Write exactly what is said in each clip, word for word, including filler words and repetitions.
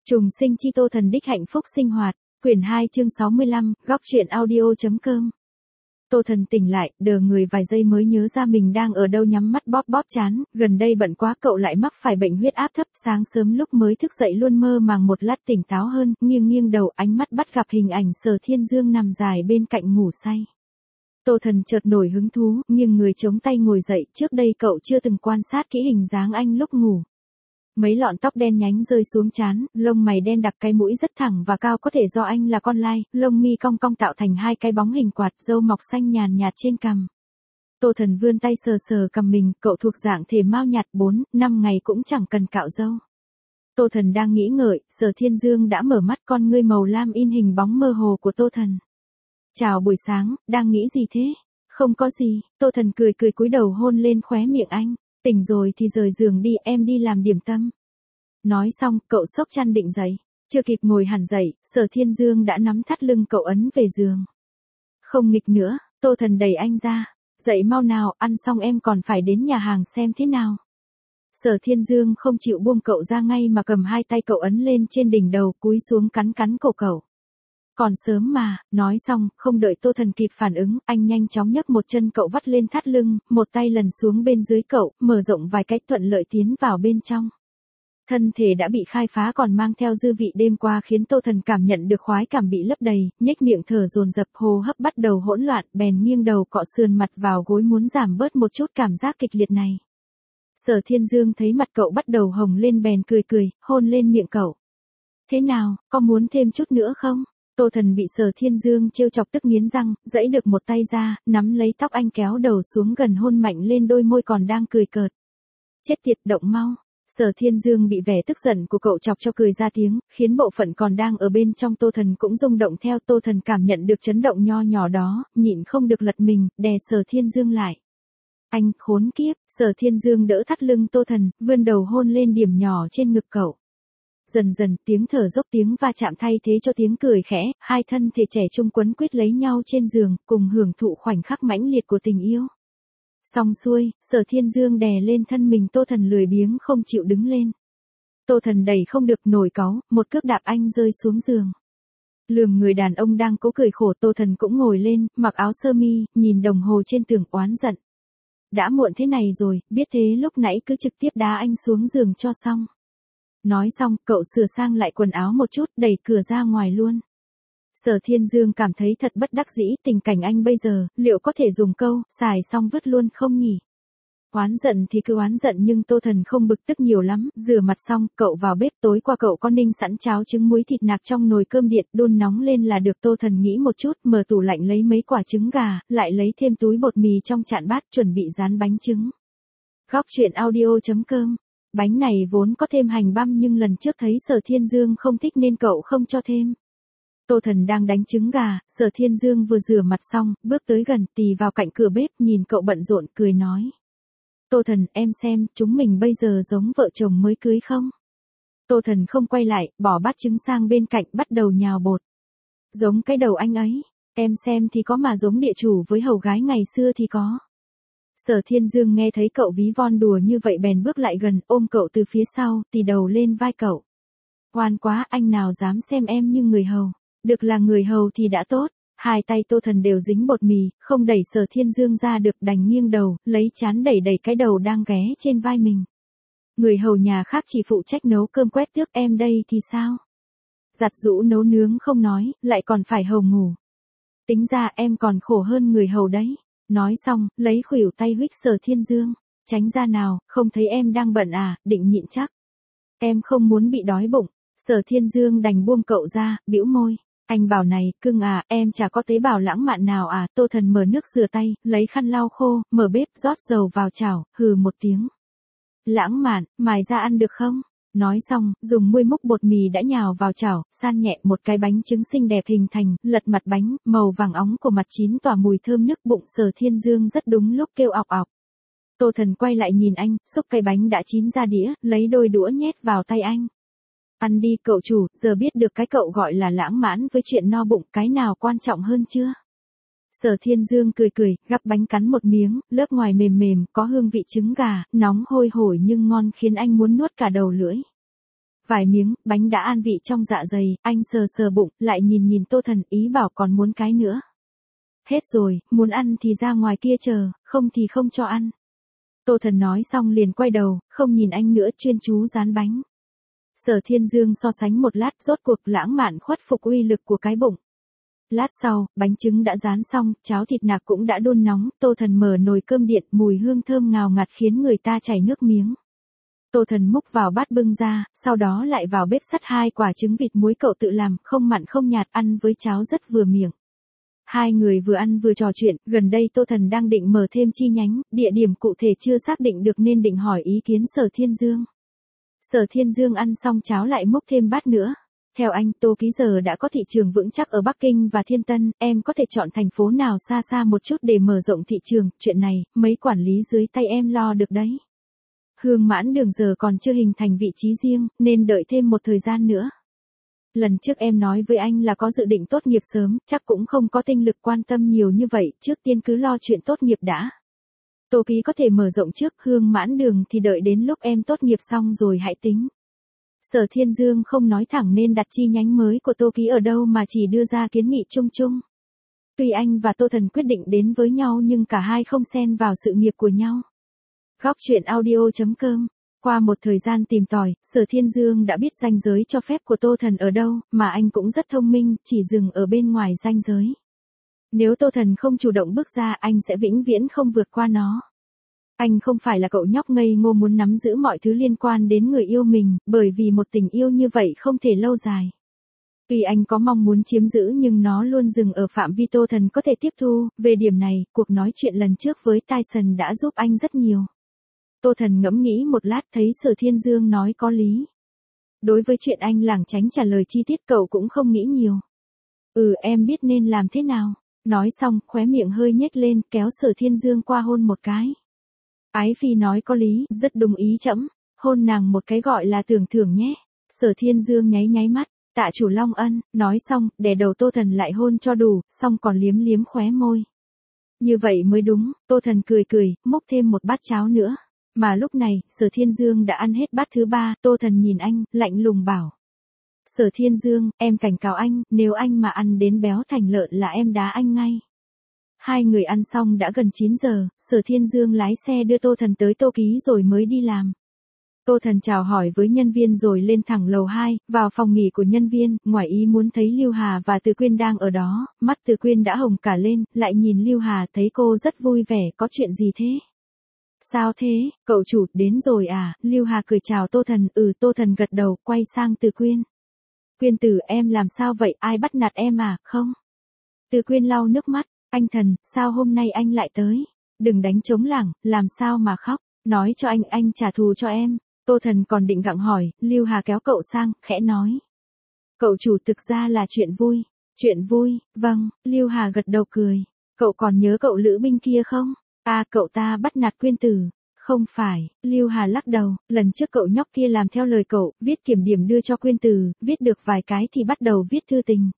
Trùng sinh chi Tô Thần đích hạnh phúc sinh hoạt, quyển hai chương sáu mươi lăm, góc truyện audio.com. Tô Thần tỉnh lại, đờ người vài giây mới nhớ ra mình đang ở đâu, nhắm mắt bóp bóp trán, gần đây bận quá cậu lại mắc phải bệnh huyết áp thấp, sáng sớm lúc mới thức dậy luôn mơ màng một lát tỉnh táo hơn, nghiêng nghiêng đầu ánh mắt bắt gặp hình ảnh Sở Thiên Dương nằm dài bên cạnh ngủ say. Tô Thần chợt nổi hứng thú, nghiêng người chống tay ngồi dậy, trước đây cậu chưa từng quan sát kỹ hình dáng anh lúc ngủ. Mấy lọn tóc đen nhánh rơi xuống trán, lông mày đen đặc, cái mũi rất thẳng và cao, có thể do anh là con lai, lông mi cong cong tạo thành hai cái bóng hình quạt, râu mọc xanh nhàn nhạt trên cằm. Tô Thần vươn tay sờ sờ cằm mình, cậu thuộc dạng thể mao nhạt, bốn, năm ngày cũng chẳng cần cạo râu. Tô Thần đang nghĩ ngợi, Sở Thiên Dương đã mở mắt, con ngươi màu lam in hình bóng mơ hồ của Tô Thần. Chào buổi sáng, đang nghĩ gì thế? Không có gì, Tô Thần cười cười cúi đầu hôn lên khóe miệng anh. Tỉnh rồi thì rời giường đi, em đi làm điểm tâm. Nói xong, cậu xốc chăn định dậy. Chưa kịp ngồi hẳn dậy, Sở Thiên Dương đã nắm thắt lưng cậu ấn về giường. Không nghịch nữa, Tô Thần đẩy anh ra. Dậy mau nào, ăn xong em còn phải đến nhà hàng xem thế nào. Sở Thiên Dương không chịu buông cậu ra ngay mà cầm hai tay cậu ấn lên trên đỉnh đầu, cúi xuống cắn cắn cổ cậu. Còn sớm mà, nói xong, không đợi Tô Thần kịp phản ứng, anh nhanh chóng nhấc một chân cậu vắt lên thắt lưng, một tay lần xuống bên dưới cậu, mở rộng vài cách thuận lợi tiến vào bên trong. Thân thể đã bị khai phá còn mang theo dư vị đêm qua khiến Tô Thần cảm nhận được khoái cảm bị lấp đầy, nhếch miệng thở dồn dập, hô hấp bắt đầu hỗn loạn, bèn nghiêng đầu cọ sườn mặt vào gối muốn giảm bớt một chút cảm giác kịch liệt này. Sở Thiên Dương thấy mặt cậu bắt đầu hồng lên bèn cười cười, hôn lên miệng cậu. Thế nào, có muốn thêm chút nữa không? Tô Thần bị Sở Thiên Dương trêu chọc tức nghiến răng, giãy được một tay ra, nắm lấy tóc anh kéo đầu xuống gần hôn mạnh lên đôi môi còn đang cười cợt. Chết tiệt, động mau. Sở Thiên Dương bị vẻ tức giận của cậu chọc cho cười ra tiếng, khiến bộ phận còn đang ở bên trong Tô Thần cũng rung động theo. Tô Thần cảm nhận được chấn động nho nhỏ đó, nhịn không được lật mình, đè Sở Thiên Dương lại. Anh, khốn kiếp, Sở Thiên Dương đỡ thắt lưng Tô Thần, vươn đầu hôn lên điểm nhỏ trên ngực cậu. Dần dần, tiếng thở dốc tiếng va chạm thay thế cho tiếng cười khẽ, hai thân thể trẻ trung quấn quýt lấy nhau trên giường, cùng hưởng thụ khoảnh khắc mãnh liệt của tình yêu. Xong xuôi, Sở Thiên Dương đè lên thân mình Tô Thần lười biếng không chịu đứng lên. Tô Thần đẩy không được nổi cáu, một cước đạp anh rơi xuống giường. Lườm người đàn ông đang cố cười khổ, Tô Thần cũng ngồi lên, mặc áo sơ mi, nhìn đồng hồ trên tường oán giận. Đã muộn thế này rồi, biết thế lúc nãy cứ trực tiếp đá anh xuống giường cho xong. Nói xong, cậu sửa sang lại quần áo một chút, đẩy cửa ra ngoài luôn. Sở Thiên Dương cảm thấy thật bất đắc dĩ, tình cảnh anh bây giờ, liệu có thể dùng câu, xài xong vứt luôn không nhỉ? Oán giận thì cứ oán giận, nhưng Tô Thần không bực tức nhiều lắm, rửa mặt xong, cậu vào bếp, tối qua cậu có ninh sẵn cháo trứng muối thịt nạc trong nồi cơm điện, đun nóng lên là được. Tô Thần nghĩ một chút, mở tủ lạnh lấy mấy quả trứng gà, lại lấy thêm túi bột mì trong chạn bát, chuẩn bị rán bánh trứng. Góc truyện audio.com. Bánh này vốn có thêm hành băm nhưng lần trước thấy Sở Thiên Dương không thích nên cậu không cho thêm. Tô Thần đang đánh trứng gà, Sở Thiên Dương vừa rửa mặt xong, bước tới gần, tì vào cạnh cửa bếp, nhìn cậu bận rộn, cười nói. Tô Thần, em xem, chúng mình bây giờ giống vợ chồng mới cưới không? Tô Thần không quay lại, bỏ bát trứng sang bên cạnh, bắt đầu nhào bột. Giống cái đầu anh ấy, em xem thì có, mà giống địa chủ với hầu gái ngày xưa thì có. Sở Thiên Dương nghe thấy cậu ví von đùa như vậy bèn bước lại gần, ôm cậu từ phía sau, tì đầu lên vai cậu. Ngoan quá, anh nào dám xem em như người hầu. Được là người hầu thì đã tốt. Hai tay Tô Thần đều dính bột mì, không đẩy Sở Thiên Dương ra được, đành nghiêng đầu, lấy trán đẩy đẩy cái đầu đang ghé trên vai mình. Người hầu nhà khác chỉ phụ trách nấu cơm quét tước, em đây thì sao? Giặt giũ nấu nướng không nói, lại còn phải hầu ngủ. Tính ra em còn khổ hơn người hầu đấy. Nói xong, lấy khuỷu tay huých Sở Thiên Dương. Tránh ra nào, không thấy em đang bận à, định nhịn chắc. Em không muốn bị đói bụng. Sở Thiên Dương đành buông cậu ra, bĩu môi. Anh bảo này, cưng à, em chả có tế bào lãng mạn nào à. Tô Thần mở nước rửa tay, lấy khăn lau khô, mở bếp, rót dầu vào chảo, hừ một tiếng. Lãng mạn, mài ra ăn được không? Nói xong, dùng muôi múc bột mì đã nhào vào chảo, san nhẹ một cái bánh trứng xinh đẹp hình thành, lật mặt bánh, màu vàng óng của mặt chín tỏa mùi thơm nức, bụng Sở Thiên Dương rất đúng lúc kêu ọc ọc. Tô Thần quay lại nhìn anh, xúc cái bánh đã chín ra đĩa, lấy đôi đũa nhét vào tay anh. Ăn đi cậu chủ, giờ biết được cái cậu gọi là lãng mạn với chuyện no bụng, cái nào quan trọng hơn chưa? Sở Thiên Dương cười cười, gắp bánh cắn một miếng, lớp ngoài mềm mềm, có hương vị trứng gà, nóng hôi hổi nhưng ngon khiến anh muốn nuốt cả đầu lưỡi. Vài miếng, bánh đã an vị trong dạ dày, anh sờ sờ bụng, lại nhìn nhìn Tô Thần, ý bảo còn muốn cái nữa. Hết rồi, muốn ăn thì ra ngoài kia chờ, không thì không cho ăn. Tô Thần nói xong liền quay đầu, không nhìn anh nữa, chuyên chú dán bánh. Sở Thiên Dương so sánh một lát, rốt cuộc lãng mạn khuất phục uy lực của cái bụng. Lát sau, bánh trứng đã rán xong, cháo thịt nạc cũng đã đun nóng, Tô Thần mở nồi cơm điện, mùi hương thơm ngào ngạt khiến người ta chảy nước miếng. Tô Thần múc vào bát bưng ra, sau đó lại vào bếp sắt hai quả trứng vịt muối cậu tự làm, không mặn không nhạt, ăn với cháo rất vừa miệng. Hai người vừa ăn vừa trò chuyện, gần đây Tô Thần đang định mở thêm chi nhánh, địa điểm cụ thể chưa xác định được nên định hỏi ý kiến Sở Thiên Dương. Sở Thiên Dương ăn xong cháo lại múc thêm bát nữa. Theo anh, Tô Ký giờ đã có thị trường vững chắc ở Bắc Kinh và Thiên Tân, em có thể chọn thành phố nào xa xa một chút để mở rộng thị trường, chuyện này, mấy quản lý dưới tay em lo được đấy. Hương Mãn Đường giờ còn chưa hình thành vị trí riêng, nên đợi thêm một thời gian nữa. Lần trước em nói với anh là có dự định tốt nghiệp sớm, chắc cũng không có tinh lực quan tâm nhiều như vậy, trước tiên cứ lo chuyện tốt nghiệp đã. Tô Ký có thể mở rộng trước, Hương Mãn Đường thì đợi đến lúc em tốt nghiệp xong rồi hãy tính. Sở Thiên Dương không nói thẳng nên đặt chi nhánh mới của Tô Ký ở đâu mà chỉ đưa ra kiến nghị chung chung. Tuy anh và Tô Thần quyết định đến với nhau nhưng cả hai không xen vào sự nghiệp của nhau. Góc truyện audio chấm com. Qua một thời gian tìm tòi, Sở Thiên Dương đã biết ranh giới cho phép của Tô Thần ở đâu, mà anh cũng rất thông minh, chỉ dừng ở bên ngoài ranh giới. Nếu Tô Thần không chủ động bước ra, anh sẽ vĩnh viễn không vượt qua nó. Anh không phải là cậu nhóc ngây ngô muốn nắm giữ mọi thứ liên quan đến người yêu mình, bởi vì một tình yêu như vậy không thể lâu dài. Tuy anh có mong muốn chiếm giữ nhưng nó luôn dừng ở phạm vi Tô Thần có thể tiếp thu, về điểm này, cuộc nói chuyện lần trước với Tyson đã giúp anh rất nhiều. Tô Thần ngẫm nghĩ một lát thấy Sở Thiên Dương nói có lý. Đối với chuyện anh lảng tránh trả lời chi tiết cậu cũng không nghĩ nhiều. Ừ, em biết nên làm thế nào. Nói xong, khóe miệng hơi nhếch lên, kéo Sở Thiên Dương qua hôn một cái. Ái Phi nói có lý, rất đúng ý trẫm, hôn nàng một cái gọi là tưởng thưởng nhé. Sở Thiên Dương nháy nháy mắt, tạ chủ Long Ân, nói xong, đè đầu Tô Thần lại hôn cho đủ, xong còn liếm liếm khóe môi. Như vậy mới đúng, Tô Thần cười cười, múc thêm một bát cháo nữa. Mà lúc này, Sở Thiên Dương đã ăn hết bát thứ ba, Tô Thần nhìn anh, lạnh lùng bảo. Sở Thiên Dương, em cảnh cáo anh, nếu anh mà ăn đến béo thành lợn là em đá anh ngay. Hai người ăn xong đã gần chín giờ, Sở Thiên Dương lái xe đưa Tô Thần tới Tô Ký rồi mới đi làm. Tô Thần chào hỏi với nhân viên rồi lên thẳng lầu hai, vào phòng nghỉ của nhân viên, ngoài ý muốn thấy Lưu Hà và Từ Quyên đang ở đó, mắt Từ Quyên đã hồng cả lên, lại nhìn Lưu Hà thấy cô rất vui vẻ, có chuyện gì thế? Sao thế, cậu chủ, đến rồi à? Lưu Hà cười chào Tô Thần, ừ, Tô Thần gật đầu, quay sang Từ Quyên. Quyên tử, em làm sao vậy, ai bắt nạt em à, không? Từ Quyên lau nước mắt, anh Thần, sao hôm nay anh lại tới? Đừng đánh trống lảng, làm sao mà khóc, nói cho anh, anh trả thù cho em. Tô Thần còn định gặng hỏi, Lưu Hà kéo cậu sang, khẽ nói. Cậu chủ, thực ra là chuyện vui. Chuyện vui, vâng, Lưu Hà gật đầu cười. Cậu còn nhớ cậu lữ binh kia không? À, cậu ta bắt nạt Quyên tử. Không phải, Lưu Hà lắc đầu, lần trước cậu nhóc kia làm theo lời cậu, viết kiểm điểm đưa cho Quyên tử, viết được vài cái thì bắt đầu viết thư tình.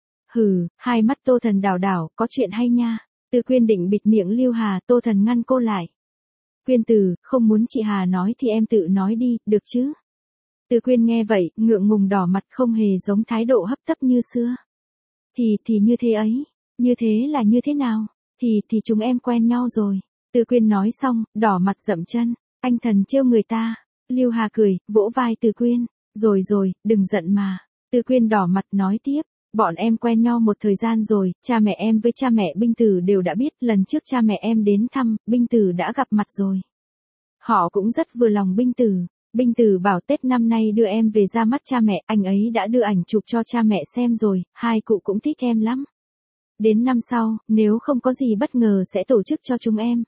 Hừ, hai mắt Tô Thần đảo đảo, có chuyện hay nha. Từ Quyên định bịt miệng Lưu Hà, Tô Thần ngăn cô lại. Quyên tử, không muốn chị Hà nói thì em tự nói đi, được chứ? Từ Quyên nghe vậy, ngượng ngùng đỏ mặt, không hề giống thái độ hấp tấp như xưa. Thì, thì như thế ấy. Như thế là như thế nào? Thì, thì chúng em quen nhau rồi. Từ Quyên nói xong, đỏ mặt dậm chân. Anh Thần trêu người ta. Lưu Hà cười, vỗ vai Từ Quyên. Rồi rồi, đừng giận mà. Từ Quyên đỏ mặt nói tiếp. Bọn em quen nhau một thời gian rồi, cha mẹ em với cha mẹ Binh Tử đều đã biết, lần trước cha mẹ em đến thăm, Binh Tử đã gặp mặt rồi. Họ cũng rất vừa lòng Binh Tử. Binh Tử bảo Tết năm nay đưa em về ra mắt cha mẹ, anh ấy đã đưa ảnh chụp cho cha mẹ xem rồi, hai cụ cũng thích em lắm. Đến năm sau, nếu không có gì bất ngờ sẽ tổ chức cho chúng em.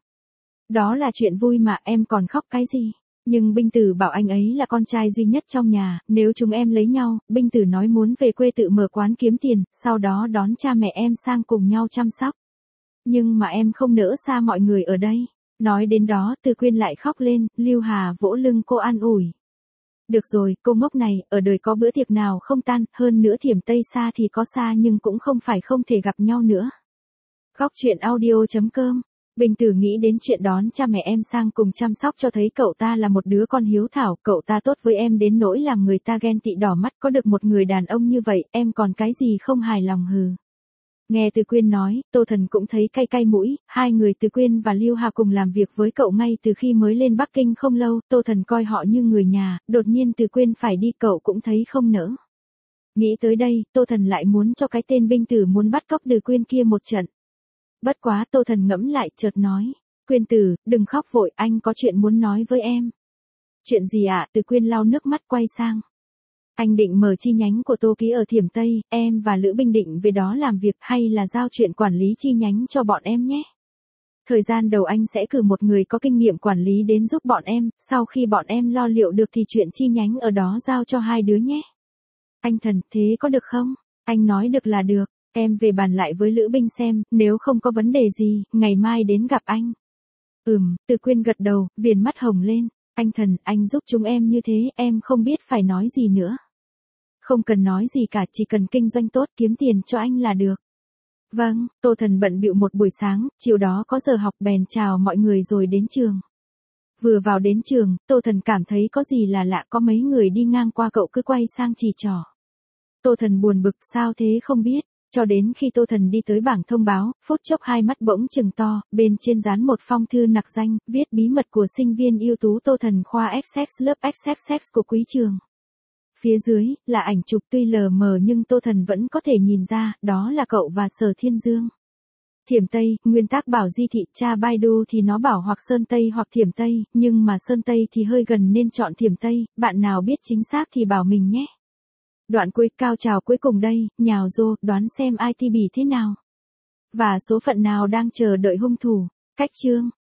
Đó là chuyện vui mà, em còn khóc cái gì? Nhưng Binh Tử bảo anh ấy là con trai duy nhất trong nhà, nếu chúng em lấy nhau, Binh Tử nói muốn về quê tự mở quán kiếm tiền, sau đó đón cha mẹ em sang cùng nhau chăm sóc. Nhưng mà em không nỡ xa mọi người ở đây. Nói đến đó, Từ Quyên lại khóc lên, Lưu Hà vỗ lưng cô an ủi. Được rồi, cô ngốc này, ở đời có bữa tiệc nào không tan, hơn nữa Thiểm Tây xa thì có xa nhưng cũng không phải không thể gặp nhau nữa. Góc truyện audio chấm com Bình Tử nghĩ đến chuyện đón cha mẹ em sang cùng chăm sóc cho thấy cậu ta là một đứa con hiếu thảo, cậu ta tốt với em đến nỗi làm người ta ghen tị đỏ mắt, có được một người đàn ông như vậy, em còn cái gì không hài lòng hừ. Nghe Từ Quyên nói, Tô Thần cũng thấy cay cay mũi, hai người Từ Quyên và Lưu Hà cùng làm việc với cậu ngay từ khi mới lên Bắc Kinh không lâu, Tô Thần coi họ như người nhà, đột nhiên Từ Quyên phải đi cậu cũng thấy không nỡ. Nghĩ tới đây, Tô Thần lại muốn cho cái tên Binh Tử muốn bắt cóc Từ Quyên kia một trận. Bất quá Tô Thần ngẫm lại chợt nói, Quyên Tử, đừng khóc vội, anh có chuyện muốn nói với em. Chuyện gì ạ? Từ Quyên lau nước mắt quay sang. Anh định mở chi nhánh của Tô Ký ở Thiểm Tây, em và Lữ Binh định về đó làm việc hay là giao chuyện quản lý chi nhánh cho bọn em nhé. Thời gian đầu anh sẽ cử một người có kinh nghiệm quản lý đến giúp bọn em, sau khi bọn em lo liệu được thì chuyện chi nhánh ở đó giao cho hai đứa nhé. Anh Thần, thế có được không? Anh nói được là được, em về bàn lại với Lữ Binh xem, nếu không có vấn đề gì, ngày mai đến gặp anh. Ừm, Từ Quyên gật đầu, viền mắt hồng lên. Anh Thần, anh giúp chúng em như thế, em không biết phải nói gì nữa. Không cần nói gì cả, chỉ cần kinh doanh tốt, kiếm tiền cho anh là được. Vâng, Tô Thần bận bịu một buổi sáng, chiều đó có giờ học bèn chào mọi người rồi đến trường. Vừa vào đến trường, Tô Thần cảm thấy có gì là lạ, có mấy người đi ngang qua cậu cứ quay sang chỉ trỏ. Tô Thần buồn bực, sao thế không biết, cho đến khi Tô Thần đi tới bảng thông báo, phút chốc hai mắt bỗng trừng to, bên trên dán một phong thư nặc danh, viết bí mật của sinh viên ưu tú Tô Thần khoa Essex lớp Essex của quý trường. Phía dưới, là ảnh chụp tuy lờ mờ nhưng Tô Thần vẫn có thể nhìn ra, đó là cậu và Sở Thiên Dương. Thiểm Tây, nguyên tác bảo Di Thị, cha Baidu thì nó bảo hoặc Sơn Tây hoặc Thiểm Tây, nhưng mà Sơn Tây thì hơi gần nên chọn Thiểm Tây, bạn nào biết chính xác thì bảo mình nhé. Đoạn cuối cao trào cuối cùng đây, nhào rô, đoán xem ai ti bỉ thế nào. Và số phận nào đang chờ đợi hung thủ. Cách chương.